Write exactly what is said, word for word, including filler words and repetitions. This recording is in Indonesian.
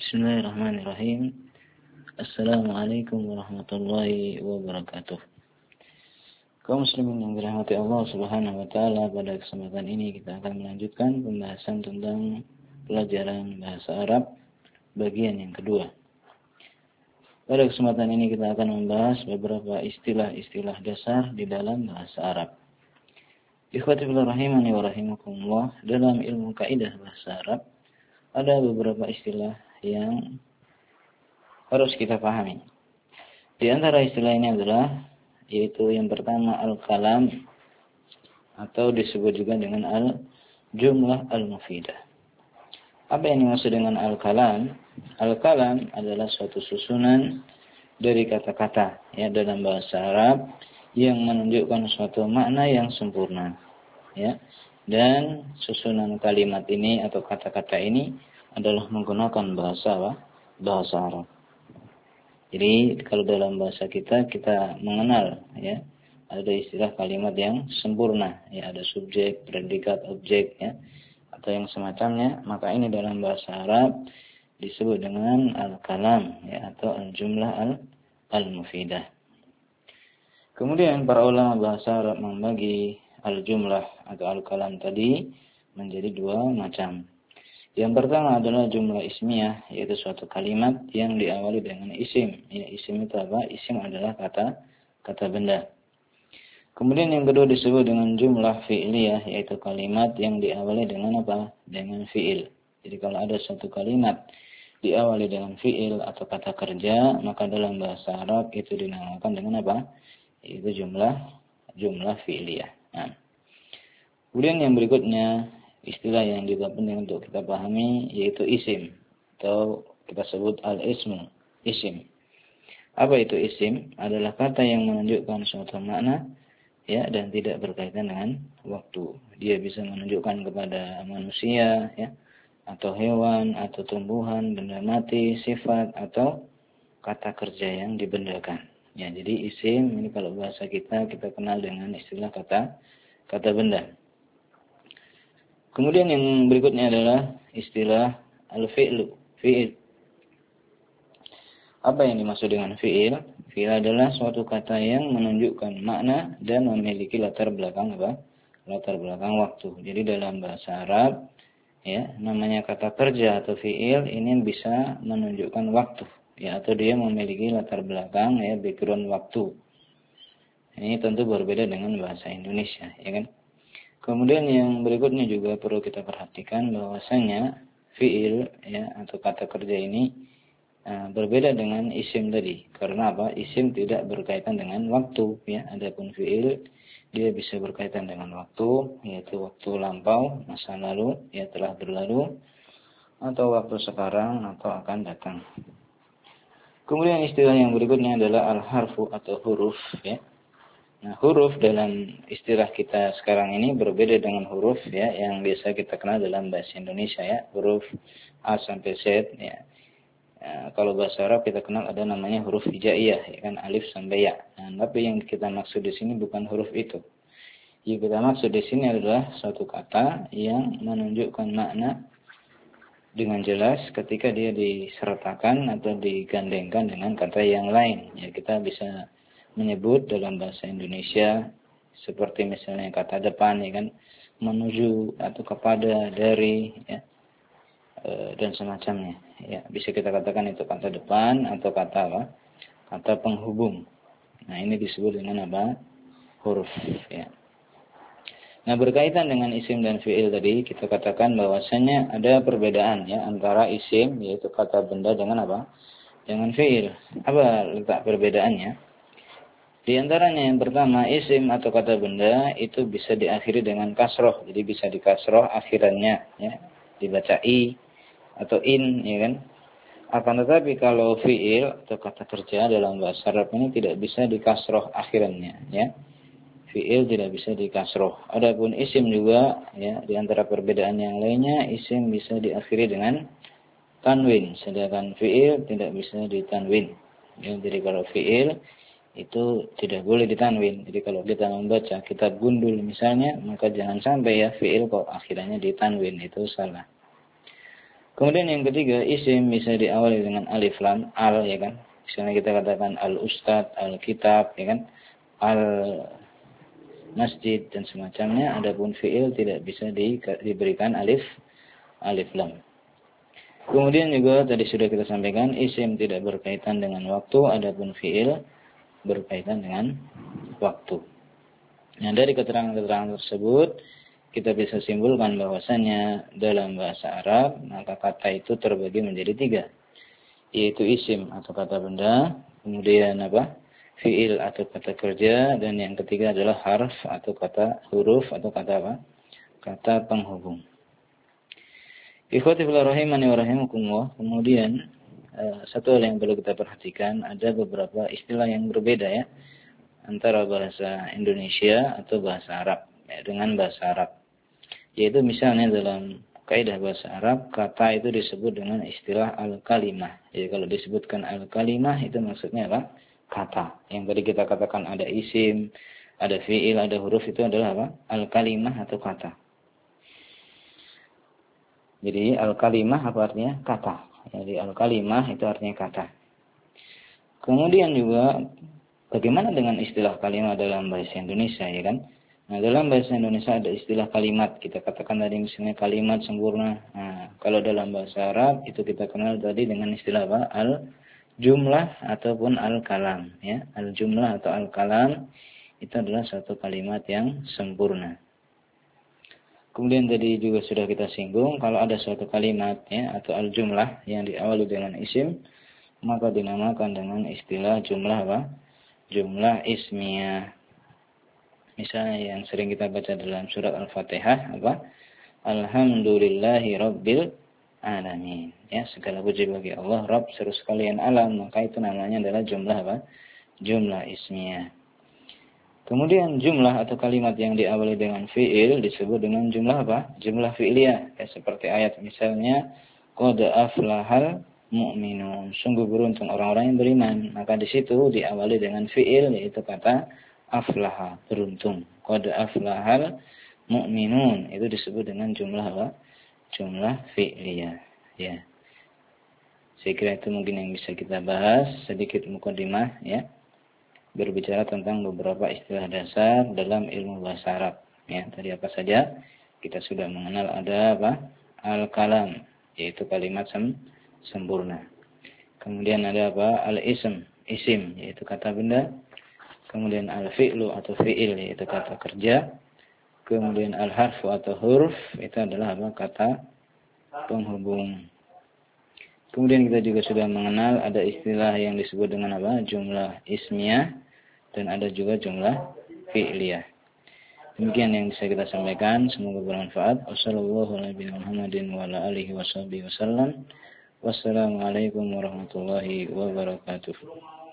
Bismillahirrahmanirrahim. Assalamualaikum warahmatullahi wabarakatuh. Kaum muslimin yang dirahmati Allah Subhanahu wa taala, pada kesempatan ini kita akan melanjutkan pembahasan tentang pelajaran bahasa Arab bagian yang kedua. Pada kesempatan ini kita akan membahas beberapa istilah-istilah dasar di dalam bahasa Arab. Ikhwati fillah rahimani wa rahimakumullah, dalam ilmu kaidah bahasa Arab ada beberapa istilah yang harus kita pahami. Di antara istilah ini adalah, yaitu yang pertama al-kalam, atau disebut juga dengan al-jumlah al-mufidah. Apa yang dimaksud dengan al-kalam? Al-kalam adalah suatu susunan dari kata-kata ya dalam bahasa Arab yang menunjukkan suatu makna yang sempurna. Ya. Dan susunan kalimat ini atau kata-kata ini adalah menggunakan bahasa apa? Bahasa Arab. Jadi kalau dalam bahasa kita kita mengenal ya ada istilah kalimat yang sempurna ya, ada subjek, predikat, objek ya atau yang semacamnya, maka ini dalam bahasa Arab disebut dengan al-kalam ya atau al-jumlah al al-mufidah. Kemudian para ulama bahasa Arab membagi al-jumlah atau al-kalam tadi menjadi dua macam. Yang pertama adalah jumlah ismiyah, yaitu suatu kalimat yang diawali dengan isim. Ya, isim itu apa? Isim adalah kata kata benda. Kemudian yang kedua disebut dengan jumlah fi'liyah, yaitu kalimat yang diawali dengan apa? Dengan fi'il. Jadi kalau ada suatu kalimat diawali dengan fi'il atau kata kerja, maka dalam bahasa Arab itu dinamakan dengan apa? Itu jumlah jumlah fi'liyah. Nah. Kemudian yang berikutnya, istilah yang juga penting untuk kita pahami yaitu isim atau kita sebut al-ismu, isim. Apa itu isim? Adalah kata yang menunjukkan suatu makna ya dan tidak berkaitan dengan waktu. Dia bisa menunjukkan kepada manusia ya atau hewan atau tumbuhan, benda mati, sifat atau kata kerja yang dibendakan. Ya, jadi isim ini kalau bahasa kita kita kenal dengan istilah kata kata benda. Kemudian yang berikutnya adalah istilah al-fi'lu, fi'il. Apa yang dimaksud dengan fi'il? Fi'il adalah suatu kata yang menunjukkan makna dan memiliki latar belakang apa? Latar belakang waktu. Jadi dalam bahasa Arab, ya, namanya kata kerja atau fi'il ini bisa menunjukkan waktu, ya, atau dia memiliki latar belakang, ya, background waktu. Ini tentu berbeda dengan bahasa Indonesia, ya kan? Kemudian yang berikutnya juga perlu kita perhatikan bahwasanya fi'il ya atau kata kerja ini uh, berbeda dengan isim tadi. Karena apa? Isim tidak berkaitan dengan waktu ya. Adapun fi'il dia bisa berkaitan dengan waktu, yaitu waktu lampau, masa lalu, ya telah berlalu, atau waktu sekarang atau akan datang. Kemudian istilah yang berikutnya adalah al-harfu atau huruf ya. Nah, huruf dalam istilah kita sekarang ini berbeda dengan huruf ya yang biasa kita kenal dalam bahasa Indonesia ya, huruf A sampai Z ya. Ya, kalau bahasa Arab kita kenal ada namanya huruf hijaiyah ya kan, alif sampai ya. Nah, tapi yang kita maksud di sini bukan huruf itu. Yang kita maksud di sini adalah suatu kata yang menunjukkan makna dengan jelas ketika dia disertakan atau digandengkan dengan kata yang lain. Ya, kita bisa menyebut dalam bahasa Indonesia seperti misalnya kata depan ya kan, menuju atau kepada, dari ya e, dan semacamnya ya, bisa kita katakan itu kata depan atau kata apa, kata penghubung. Nah ini disebut dengan apa, huruf ya. Nah berkaitan dengan isim dan fi'il tadi kita katakan bahwasanya ada perbedaan ya antara isim yaitu kata benda dengan apa, dengan fi'il. Apa letak perbedaannya? Di antaranya yang pertama, isim atau kata benda itu bisa diakhiri dengan kasroh. Jadi bisa dikasroh akhirannya, ya, dibaca i atau in, ya kan. Akan tetapi kalau fi'il atau kata kerja dalam bahasa Arab ini tidak bisa dikasroh akhirannya, ya. Fi'il tidak bisa dikasroh. Adapun isim juga, ya, di antara perbedaan yang lainnya, isim bisa diakhiri dengan tanwin, sedangkan fi'il tidak bisa ditanwin. Ya, jadi kalau fi'il itu tidak boleh ditanwin. Jadi kalau kita membaca kitab gundul misalnya, maka jangan sampai ya fi'il kok akhirnya ditanwin, itu salah. Kemudian yang ketiga, isim bisa diawali dengan alif lam, al, ya kan. Misalnya kita katakan al-ustad, al-kitab, ya kan. Al-masjid dan semacamnya. Adapun fi'il tidak bisa di, diberikan alif alif lam. Kemudian juga tadi sudah kita sampaikan, isim tidak berkaitan dengan waktu, adapun fi'il berkaitan dengan waktu. Nah, dari keterangan-keterangan tersebut kita bisa simpulkan bahwasannya dalam bahasa Arab maka kata itu terbagi menjadi tiga, yaitu isim atau kata benda, kemudian apa? Fi'il atau kata kerja, dan yang ketiga adalah harf atau kata huruf atau kata apa? Kata penghubung. Ikhwati fillah rahimani wa rahimakumullah. Kemudian uh, satu hal yang perlu kita perhatikan, ada beberapa istilah yang berbeda ya antara bahasa Indonesia atau bahasa Arab ya, dengan bahasa Arab. Yaitu misalnya dalam kaidah bahasa Arab, kata itu disebut dengan istilah al-kalimah. Jadi kalau disebutkan al-kalimah itu maksudnya apa? Kata. Yang tadi kita katakan ada isim, ada fi'il, ada huruf, itu adalah apa? Al-kalimah atau kata. Jadi al-kalimah apa artinya? Kata. Jadi al-kalimah itu artinya kata. Kemudian juga bagaimana dengan istilah kalimat dalam bahasa Indonesia, ya kan? Nah, dalam bahasa Indonesia ada istilah kalimat. Kita katakan tadi misalnya kalimat sempurna. Nah, kalau dalam bahasa Arab itu kita kenal tadi dengan istilah apa? Al-jumlah ataupun al-kalam. Ya, al-jumlah atau al-kalam itu adalah satu kalimat yang sempurna. Kemudian tadi juga sudah kita singgung, kalau ada suatu kalimat ya atau al-jumlah yang diawali dengan isim, maka dinamakan dengan istilah jumlah apa? Jumlah ismiyah. Misalnya yang sering kita baca dalam surat Al-Fatihah apa? Alhamdulillahi Rabbil Alamin. Ya, segala puji bagi Allah Rabb seluruh sekalian alam, maka itu namanya adalah jumlah apa? Jumlah ismiyah. Kemudian jumlah atau kalimat yang diawali dengan fi'il disebut dengan jumlah apa? Jumlah fi'liyah. Ya, seperti ayat misalnya qad aflahal mu'minun. Sungguh beruntung orang-orang yang beriman. Maka di situ diawali dengan fi'il, yaitu kata aflaha, beruntung. Qad aflahal mu'minun. Itu disebut dengan jumlah apa? Jumlah fi'liyah. Ya. Saya kira itu mungkin yang bisa kita bahas sedikit mukadimah ya. Berbicara tentang beberapa istilah dasar dalam ilmu bahasa Arab. Ya, tadi apa saja? Kita sudah mengenal ada apa? Al-kalam, yaitu kalimat sem sempurna. Kemudian ada apa? Al-ism, isim, yaitu kata benda. Kemudian al-fi'lu atau fi'il, yaitu kata kerja. Kemudian al-harfu atau huruf, itu adalah apa? Kata penghubung. Kemudian kita juga sudah mengenal ada istilah yang disebut dengan apa? Jumlah ismiyah. Dan ada juga jumlah fi'liyah. Demikian yang bisa kita sampaikan. Semoga bermanfaat. Wassalamualaikum warahmatullahi wabarakatuh.